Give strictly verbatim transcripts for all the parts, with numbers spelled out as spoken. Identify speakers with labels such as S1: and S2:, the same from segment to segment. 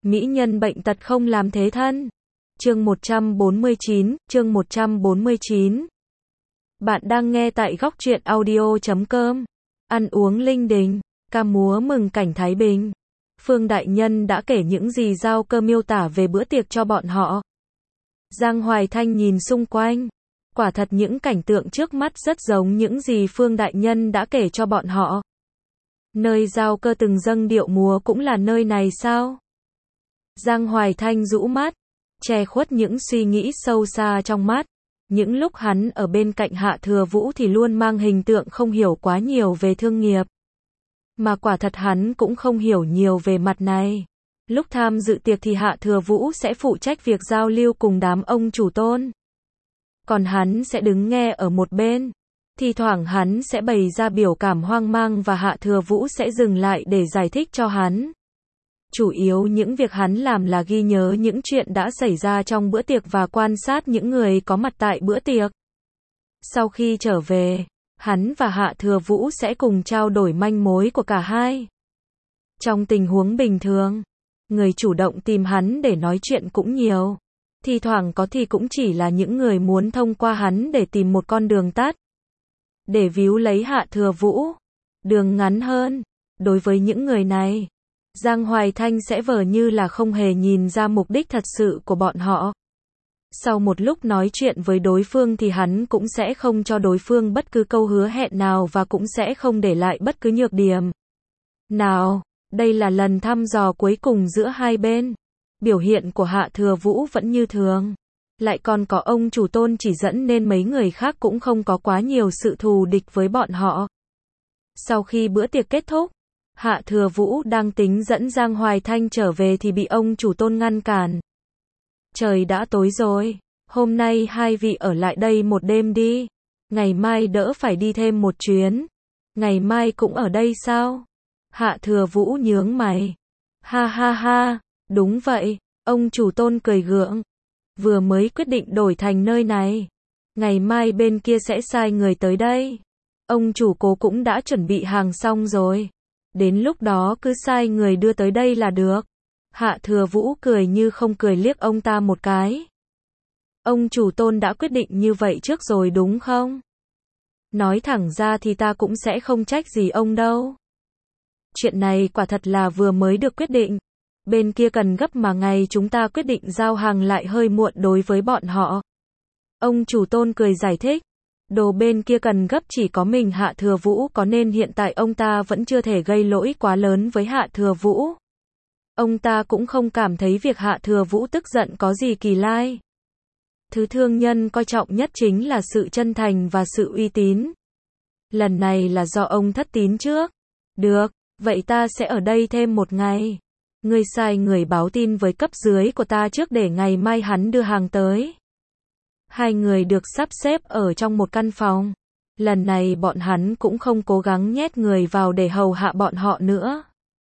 S1: Mỹ nhân bệnh tật không làm thế thân. Chương một trăm bốn mươi chín, chương một trăm bốn mươi chín. Bạn đang nghe tại góc truyện audio chấm com. Ăn uống linh đình, ca múa mừng cảnh Thái Bình. Phương đại nhân đã kể những gì Giao Cơ miêu tả về bữa tiệc cho bọn họ. Giang Hoài Thanh nhìn xung quanh. Quả thật những cảnh tượng trước mắt rất giống những gì Phương đại nhân đã kể cho bọn họ. Nơi Giao Cơ từng dâng điệu múa cũng là nơi này sao? Giang Hoài Thanh rũ mắt, che khuất những suy nghĩ sâu xa trong mắt. Những lúc hắn ở bên cạnh Hạ Thừa Vũ thì luôn mang hình tượng không hiểu quá nhiều về thương nghiệp. Mà quả thật hắn cũng không hiểu nhiều về mặt này. Lúc tham dự tiệc thì Hạ Thừa Vũ sẽ phụ trách việc giao lưu cùng đám ông chủ tôn. Còn hắn sẽ đứng nghe ở một bên. Thì thoảng hắn sẽ bày ra biểu cảm hoang mang và Hạ Thừa Vũ sẽ dừng lại để giải thích cho hắn. Chủ yếu những việc hắn làm là ghi nhớ những chuyện đã xảy ra trong bữa tiệc và quan sát những người có mặt tại bữa tiệc. Sau khi trở về, hắn và Hạ Thừa Vũ sẽ cùng trao đổi manh mối của cả hai. Trong tình huống bình thường, người chủ động tìm hắn để nói chuyện cũng nhiều. Thì thoảng có thì cũng chỉ là những người muốn thông qua hắn để tìm một con đường tắt. Để víu lấy Hạ Thừa Vũ. Đường ngắn hơn. Đối với những người này, Giang Hoài Thanh sẽ vờ như là không hề nhìn ra mục đích thật sự của bọn họ. Sau một lúc nói chuyện với đối phương thì hắn cũng sẽ không cho đối phương bất cứ câu hứa hẹn nào và cũng sẽ không để lại bất cứ nhược điểm nào. Đây là lần thăm dò cuối cùng giữa hai bên. Biểu hiện của Hạ Thừa Vũ vẫn như thường. Lại còn có ông chủ tôn chỉ dẫn nên mấy người khác cũng không có quá nhiều sự thù địch với bọn họ. Sau khi bữa tiệc kết thúc, Hạ Thừa Vũ đang tính dẫn Giang Hoài Thanh trở về thì bị ông chủ tôn ngăn cản. Trời đã tối rồi, hôm nay hai vị ở lại đây một đêm đi. Ngày mai đỡ phải đi thêm một chuyến. Ngày mai cũng ở đây sao? Hạ Thừa Vũ nhướng mày. Ha ha ha, đúng vậy, ông chủ tôn cười gượng. Vừa mới quyết định đổi thành nơi này. Ngày mai bên kia sẽ sai người tới đây. Ông chủ cố cũng đã chuẩn bị hàng xong rồi. Đến lúc đó cứ sai người đưa tới đây là được. Hạ Thừa Vũ cười như không cười liếc ông ta một cái. Ông chủ tôn đã quyết định như vậy trước rồi đúng không? Nói thẳng ra thì ta cũng sẽ không trách gì ông đâu. Chuyện này quả thật là vừa mới được quyết định. Bên kia cần gấp mà ngày chúng ta quyết định giao hàng lại hơi muộn đối với bọn họ. Ông chủ tôn cười giải thích. Đồ bên kia cần gấp chỉ có mình Hạ Thừa Vũ có nên hiện tại ông ta vẫn chưa thể gây lỗi quá lớn với Hạ Thừa Vũ. Ông ta cũng không cảm thấy việc Hạ Thừa Vũ tức giận có gì kỳ lai. Thứ thương nhân coi trọng nhất chính là sự chân thành và sự uy tín. Lần này là do ông thất tín trước. Được, vậy ta sẽ ở đây thêm một ngày. Ngươi sai người báo tin với cấp dưới của ta trước để ngày mai hắn đưa hàng tới. Hai người được sắp xếp ở trong một căn phòng. Lần này bọn hắn cũng không cố gắng nhét người vào để hầu hạ bọn họ nữa.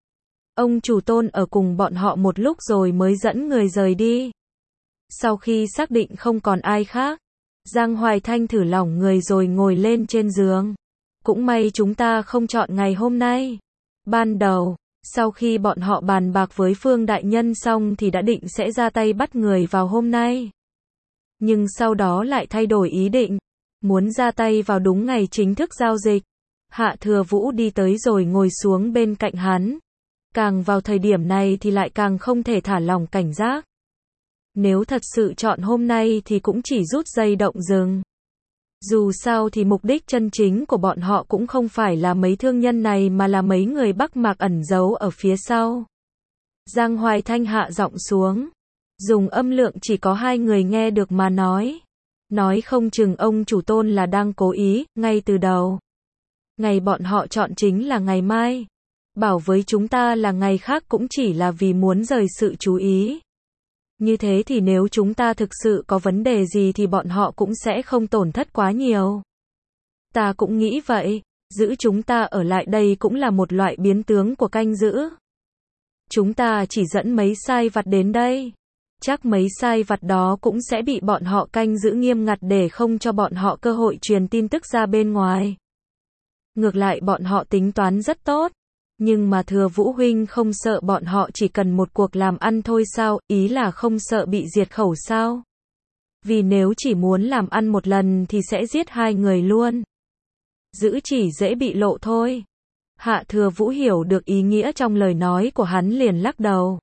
S1: Ông chủ tôn ở cùng bọn họ một lúc rồi mới dẫn người rời đi. Sau khi xác định không còn ai khác, Giang Hoài Thanh thử lỏng người rồi ngồi lên trên giường. Cũng may chúng ta không chọn ngày hôm nay. Ban đầu, sau khi bọn họ bàn bạc với Phương đại nhân xong thì đã định sẽ ra tay bắt người vào hôm nay. Nhưng sau đó lại thay đổi ý định, muốn ra tay vào đúng ngày chính thức giao dịch. Hạ Thừa Vũ đi tới rồi ngồi xuống bên cạnh hắn. Càng vào thời điểm này thì lại càng không thể thả lỏng cảnh giác. Nếu thật sự chọn hôm nay thì cũng chỉ rút dây động rừng. Dù sao thì mục đích chân chính của bọn họ cũng không phải là mấy thương nhân này mà là mấy người Bắc Mạc ẩn giấu ở phía sau. Giang Hoài Thanh hạ giọng xuống. Dùng âm lượng chỉ có hai người nghe được mà nói. Nói không chừng ông chủ tôn là đang cố ý, ngay từ đầu. Ngày bọn họ chọn chính là ngày mai. Bảo với chúng ta là ngày khác cũng chỉ là vì muốn rời sự chú ý. Như thế thì nếu chúng ta thực sự có vấn đề gì thì bọn họ cũng sẽ không tổn thất quá nhiều. Ta cũng nghĩ vậy, giữ chúng ta ở lại đây cũng là một loại biến tướng của canh giữ. Chúng ta chỉ dẫn mấy sai vặt đến đây. Chắc mấy sai vặt đó cũng sẽ bị bọn họ canh giữ nghiêm ngặt để không cho bọn họ cơ hội truyền tin tức ra bên ngoài. Ngược lại bọn họ tính toán rất tốt. Nhưng mà Thừa Vũ huynh không sợ bọn họ chỉ cần một cuộc làm ăn thôi sao, ý là không sợ bị diệt khẩu sao? Vì nếu chỉ muốn làm ăn một lần thì sẽ giết hai người luôn. Giữ chỉ dễ bị lộ thôi. Hạ Thừa Vũ hiểu được ý nghĩa trong lời nói của hắn liền lắc đầu.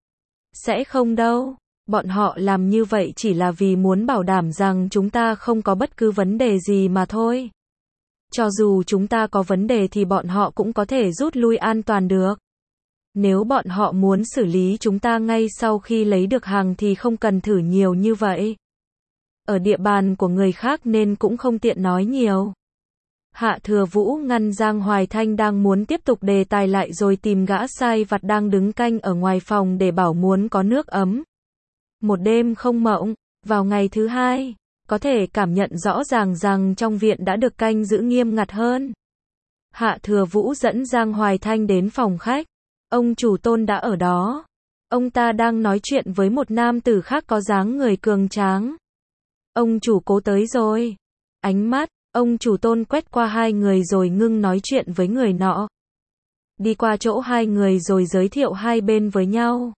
S1: Sẽ không đâu. Bọn họ làm như vậy chỉ là vì muốn bảo đảm rằng chúng ta không có bất cứ vấn đề gì mà thôi. Cho dù chúng ta có vấn đề thì bọn họ cũng có thể rút lui an toàn được. Nếu bọn họ muốn xử lý chúng ta ngay sau khi lấy được hàng thì không cần thử nhiều như vậy. Ở địa bàn của người khác nên cũng không tiện nói nhiều. Hạ Thừa Vũ ngăn Giang Hoài Thanh đang muốn tiếp tục đề tài lại rồi tìm gã sai vặt đang đứng canh ở ngoài phòng để bảo muốn có nước ấm. Một đêm không mộng, vào ngày thứ hai, có thể cảm nhận rõ ràng rằng trong viện đã được canh giữ nghiêm ngặt hơn. Hạ Thừa Vũ dẫn Giang Hoài Thanh đến phòng khách. Ông chủ Tôn đã ở đó. Ông ta đang nói chuyện với một nam tử khác có dáng người cường tráng. Ông chủ Cố tới rồi. Ánh mắt ông chủ Tôn quét qua hai người rồi ngưng nói chuyện với người nọ. Đi qua chỗ hai người rồi giới thiệu hai bên với nhau.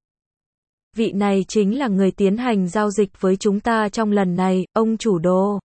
S1: Vị này chính là người tiến hành giao dịch với chúng ta trong lần này, ông chủ Đồ.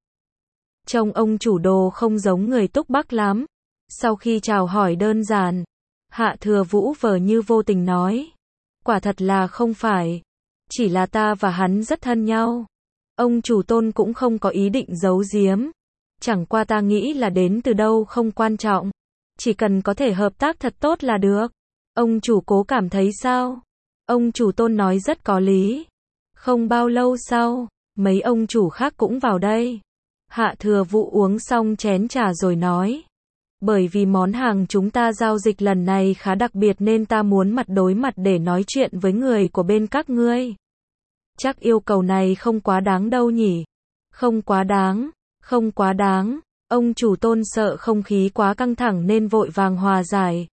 S1: Trông ông chủ Đồ không giống người Túc Bắc lắm. Sau khi chào hỏi đơn giản, Hạ Thừa Vũ vờ như vô tình nói. Quả thật là không phải. Chỉ là ta và hắn rất thân nhau. Ông chủ Tôn cũng không có ý định giấu giếm. Chẳng qua ta nghĩ là đến từ đâu không quan trọng. Chỉ cần có thể hợp tác thật tốt là được. Ông chủ Cố cảm thấy sao? Ông chủ Tôn nói rất có lý. Không bao lâu sau, mấy ông chủ khác cũng vào đây. Hạ Thừa Vũ uống xong chén trà rồi nói. Bởi vì món hàng chúng ta giao dịch lần này khá đặc biệt nên ta muốn mặt đối mặt để nói chuyện với người của bên các ngươi. Chắc yêu cầu này không quá đáng đâu nhỉ? Không quá đáng, không quá đáng. Ông chủ Tôn sợ không khí quá căng thẳng nên vội vàng hòa giải.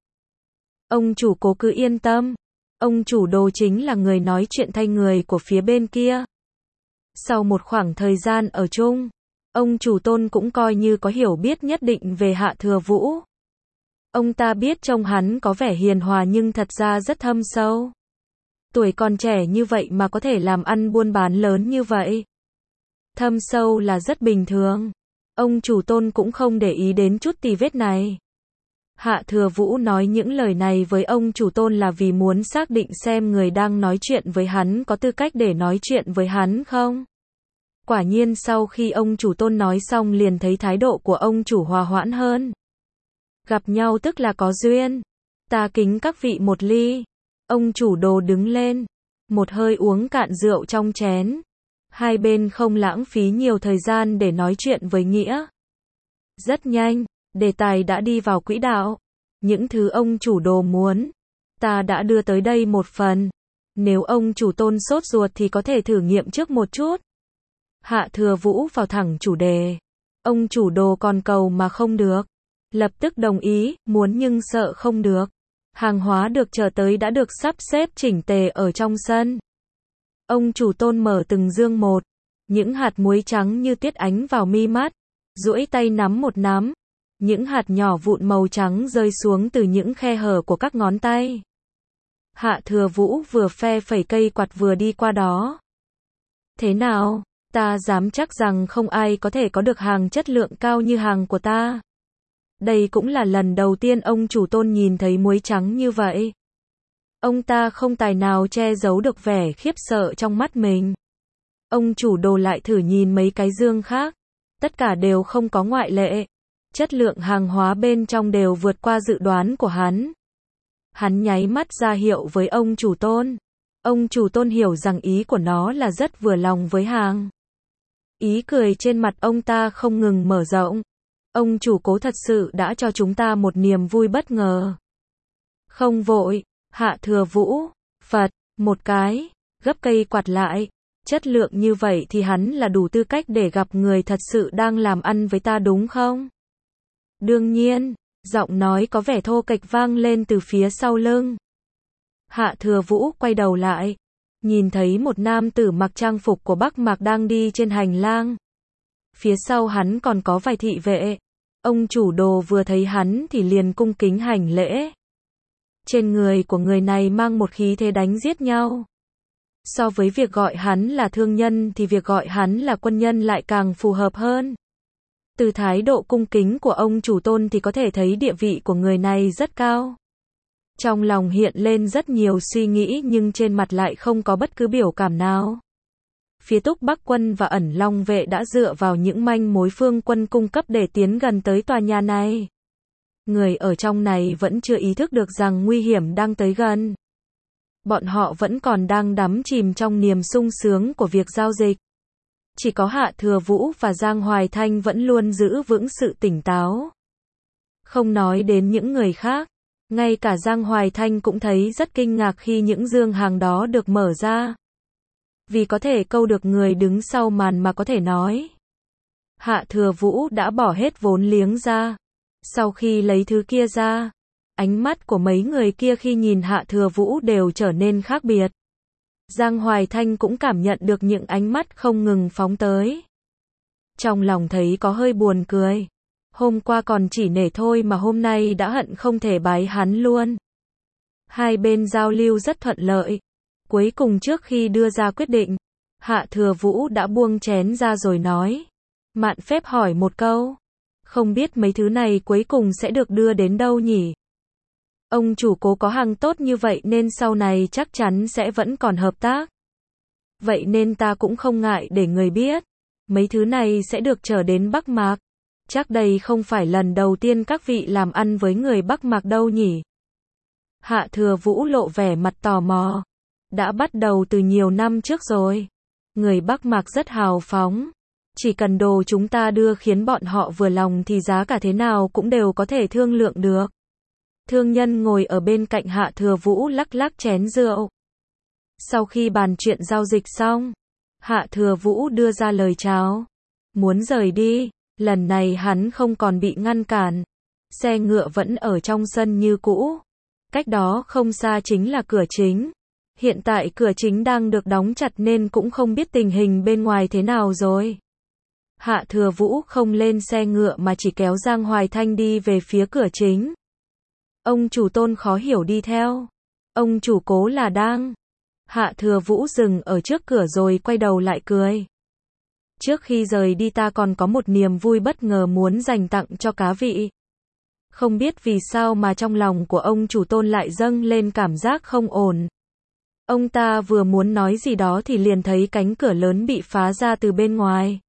S1: Ông chủ Cố cứ yên tâm. Ông chủ Đồ chính là người nói chuyện thay người của phía bên kia. Sau một khoảng thời gian ở chung, ông chủ Tôn cũng coi như có hiểu biết nhất định về Hạ Thừa Vũ. Ông ta biết trông hắn có vẻ hiền hòa nhưng thật ra rất thâm sâu. Tuổi còn trẻ như vậy mà có thể làm ăn buôn bán lớn như vậy. Thâm sâu là rất bình thường. Ông chủ Tôn cũng không để ý đến chút tì vết này. Hạ Thừa Vũ nói những lời này với ông chủ Tôn là vì muốn xác định xem người đang nói chuyện với hắn có tư cách để nói chuyện với hắn không. Quả nhiên sau khi ông chủ Tôn nói xong liền thấy thái độ của ông chủ hòa hoãn hơn. Gặp nhau tức là có duyên. Ta kính các vị một ly. Ông chủ Đồ đứng lên. Một hơi uống cạn rượu trong chén. Hai bên không lãng phí nhiều thời gian để nói chuyện với Nghĩa. Rất nhanh, đề tài đã đi vào quỹ đạo. Những thứ ông chủ Đồ muốn, ta đã đưa tới đây một phần. Nếu ông chủ Tôn sốt ruột thì có thể thử nghiệm trước một chút. Hạ Thừa Vũ vào thẳng chủ đề. Ông chủ Đồ còn cầu mà không được. Lập tức đồng ý, muốn nhưng sợ không được. Hàng hóa được chờ tới đã được sắp xếp chỉnh tề ở trong sân. Ông chủ Tôn mở từng dương một. Những hạt muối trắng như tiết ánh vào mi mắt. Duỗi tay nắm một nắm. Những hạt nhỏ vụn màu trắng rơi xuống từ những khe hở của các ngón tay. Hạ Thừa Vũ vừa phe phẩy cây quạt vừa đi qua đó. Thế nào? Ta dám chắc rằng không ai có thể có được hàng chất lượng cao như hàng của ta. Đây cũng là lần đầu tiên ông chủ Tôn nhìn thấy muối trắng như vậy. Ông ta không tài nào che giấu được vẻ khiếp sợ trong mắt mình. Ông chủ Đồ lại thử nhìn mấy cái dương khác. Tất cả đều không có ngoại lệ. Chất lượng hàng hóa bên trong đều vượt qua dự đoán của hắn. Hắn nháy mắt ra hiệu với ông chủ Tôn. Ông chủ Tôn hiểu rằng ý của nó là rất vừa lòng với hàng. Ý cười trên mặt ông ta không ngừng mở rộng. Ông chủ Cố thật sự đã cho chúng ta một niềm vui bất ngờ. Không vội, Hạ Thừa Vũ, phật, một cái, gấp cây quạt lại. Chất lượng như vậy thì hắn là đủ tư cách để gặp người thật sự đang làm ăn với ta đúng không? Đương nhiên, giọng nói có vẻ thô kệch vang lên từ phía sau lưng. Hạ Thừa Vũ quay đầu lại, nhìn thấy một nam tử mặc trang phục của Bắc Mạc đang đi trên hành lang. Phía sau hắn còn có vài thị vệ. Ông chủ Đồ vừa thấy hắn thì liền cung kính hành lễ. Trên người của người này mang một khí thế đánh giết nhau. So với việc gọi hắn là thương nhân thì việc gọi hắn là quân nhân lại càng phù hợp hơn. Từ thái độ cung kính của ông chủ Tôn thì có thể thấy địa vị của người này rất cao. Trong lòng hiện lên rất nhiều suy nghĩ nhưng trên mặt lại không có bất cứ biểu cảm nào. Phía Túc Bắc quân và Ẩn Long vệ đã dựa vào những manh mối Phương Quân cung cấp để tiến gần tới tòa nhà này. Người ở trong này vẫn chưa ý thức được rằng nguy hiểm đang tới gần. Bọn họ vẫn còn đang đắm chìm trong niềm sung sướng của việc giao dịch. Chỉ có Hạ Thừa Vũ và Giang Hoài Thanh vẫn luôn giữ vững sự tỉnh táo. Không nói đến những người khác, ngay cả Giang Hoài Thanh cũng thấy rất kinh ngạc khi những dương hàng đó được mở ra. Vì có thể câu được người đứng sau màn mà có thể nói. Hạ Thừa Vũ đã bỏ hết vốn liếng ra. Sau khi lấy thứ kia ra, ánh mắt của mấy người kia khi nhìn Hạ Thừa Vũ đều trở nên khác biệt. Giang Hoài Thanh cũng cảm nhận được những ánh mắt không ngừng phóng tới. Trong lòng thấy có hơi buồn cười. Hôm qua còn chỉ nể thôi mà hôm nay đã hận không thể bái hắn luôn. Hai bên giao lưu rất thuận lợi. Cuối cùng trước khi đưa ra quyết định, Hạ Thừa Vũ đã buông chén ra rồi nói. Mạn phép hỏi một câu. Không biết mấy thứ này cuối cùng sẽ được đưa đến đâu nhỉ? Ông chủ Cố có hàng tốt như vậy nên sau này chắc chắn sẽ vẫn còn hợp tác. Vậy nên ta cũng không ngại để người biết. Mấy thứ này sẽ được trở đến Bắc Mạc. Chắc đây không phải lần đầu tiên các vị làm ăn với người Bắc Mạc đâu nhỉ? Hạ Thừa Vũ lộ vẻ mặt tò mò. Đã bắt đầu từ nhiều năm trước rồi. Người Bắc Mạc rất hào phóng. Chỉ cần đồ chúng ta đưa khiến bọn họ vừa lòng thì giá cả thế nào cũng đều có thể thương lượng được. Thương nhân ngồi ở bên cạnh Hạ Thừa Vũ lắc lắc chén rượu. Sau khi bàn chuyện giao dịch xong, Hạ Thừa Vũ đưa ra lời chào. Muốn rời đi, lần này hắn không còn bị ngăn cản. Xe ngựa vẫn ở trong sân như cũ. Cách đó không xa chính là cửa chính. Hiện tại cửa chính đang được đóng chặt nên cũng không biết tình hình bên ngoài thế nào rồi. Hạ Thừa Vũ không lên xe ngựa mà chỉ kéo Giang Hoài Thanh đi về phía cửa chính. Ông chủ Tôn khó hiểu đi theo. Ông chủ Cố là đang. Hạ Thừa Vũ dừng ở trước cửa rồi quay đầu lại cười. Trước khi rời đi ta còn có một niềm vui bất ngờ muốn dành tặng cho cá vị. Không biết vì sao mà trong lòng của ông chủ Tôn lại dâng lên cảm giác không ổn. Ông ta vừa muốn nói gì đó thì liền thấy cánh cửa lớn bị phá ra từ bên ngoài.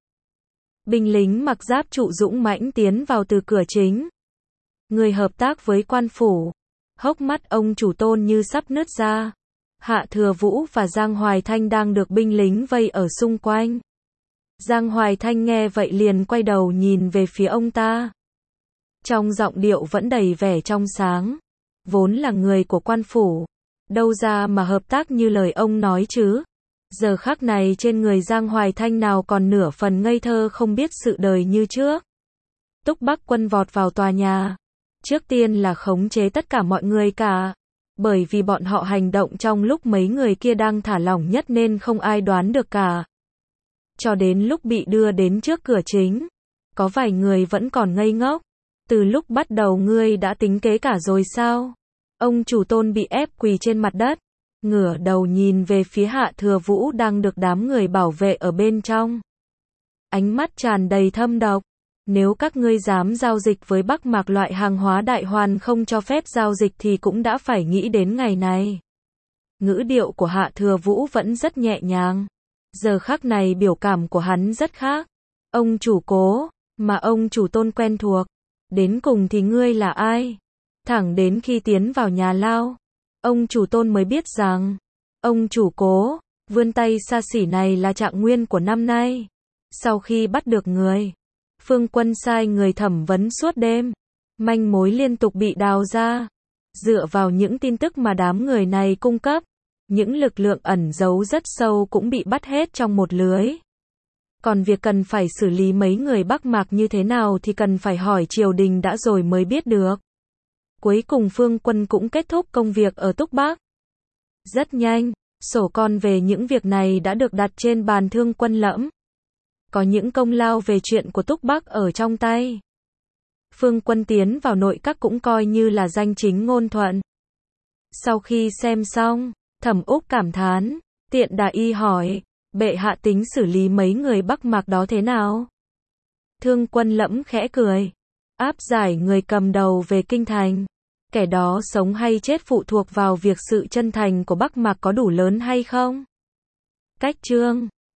S1: Binh lính mặc giáp trụ dũng mãnh tiến vào từ cửa chính. Người hợp tác với quan phủ. Hốc mắt ông chủ Tôn như sắp nứt ra. Hạ Thừa Vũ và Giang Hoài Thanh đang được binh lính vây ở xung quanh. Giang Hoài Thanh nghe vậy liền quay đầu nhìn về phía ông ta. Trong giọng điệu vẫn đầy vẻ trong sáng. Vốn là người của quan phủ. Đâu ra mà hợp tác như lời ông nói chứ. Giờ khắc này trên người Giang Hoài Thanh nào còn nửa phần ngây thơ không biết sự đời như trước. Túc Bắc quân vọt vào tòa nhà. Trước tiên là khống chế tất cả mọi người cả. Bởi vì bọn họ hành động trong lúc mấy người kia đang thả lỏng nhất nên không ai đoán được cả. Cho đến lúc bị đưa đến trước cửa chính. Có vài người vẫn còn ngây ngốc. Từ lúc bắt đầu ngươi đã tính kế cả rồi sao? Ông chủ Tôn bị ép quỳ trên mặt đất. Ngửa đầu nhìn về phía Hạ Thừa Vũ đang được đám người bảo vệ ở bên trong. Ánh mắt tràn đầy thâm độc. Nếu các ngươi dám giao dịch với Bắc Mạc loại hàng hóa Đại Hoàn không cho phép giao dịch thì cũng đã phải nghĩ đến ngày này. Ngữ điệu của Hạ Thừa Vũ vẫn rất nhẹ nhàng. Giờ khắc này biểu cảm của hắn rất khác. Ông chủ Cố, mà ông chủ Tôn quen thuộc. Đến cùng thì ngươi là ai? Thẳng đến khi tiến vào nhà lao, ông chủ Tôn mới biết rằng, ông chủ Cố, vươn tay xa xỉ này là trạng nguyên của năm nay. Sau khi bắt được người, Phương Quân sai người thẩm vấn suốt đêm, manh mối liên tục bị đào ra. Dựa vào những tin tức mà đám người này cung cấp, những lực lượng ẩn giấu rất sâu cũng bị bắt hết trong một lưới. Còn việc cần phải xử lý mấy người Bắc Mạc như thế nào thì cần phải hỏi triều đình đã rồi mới biết được. Cuối cùng Phương Quân cũng kết thúc công việc ở Túc Bắc. Rất nhanh, sổ con về những việc này đã được đặt trên bàn Thương Quân lẫm. Có những công lao về chuyện của Túc Bắc ở trong tay. Phương Quân tiến vào nội các cũng coi như là danh chính ngôn thuận. Sau khi xem xong, Thẩm Úc cảm thán, Tiện Đà Y hỏi, bệ hạ tính xử lý mấy người Bắc Mạc đó thế nào? Thương Quân Lẫm khẽ cười, áp giải người cầm đầu về kinh thành. Kẻ đó sống hay chết phụ thuộc vào việc sự chân thành của Bắc Mạc có đủ lớn hay không. Cách chương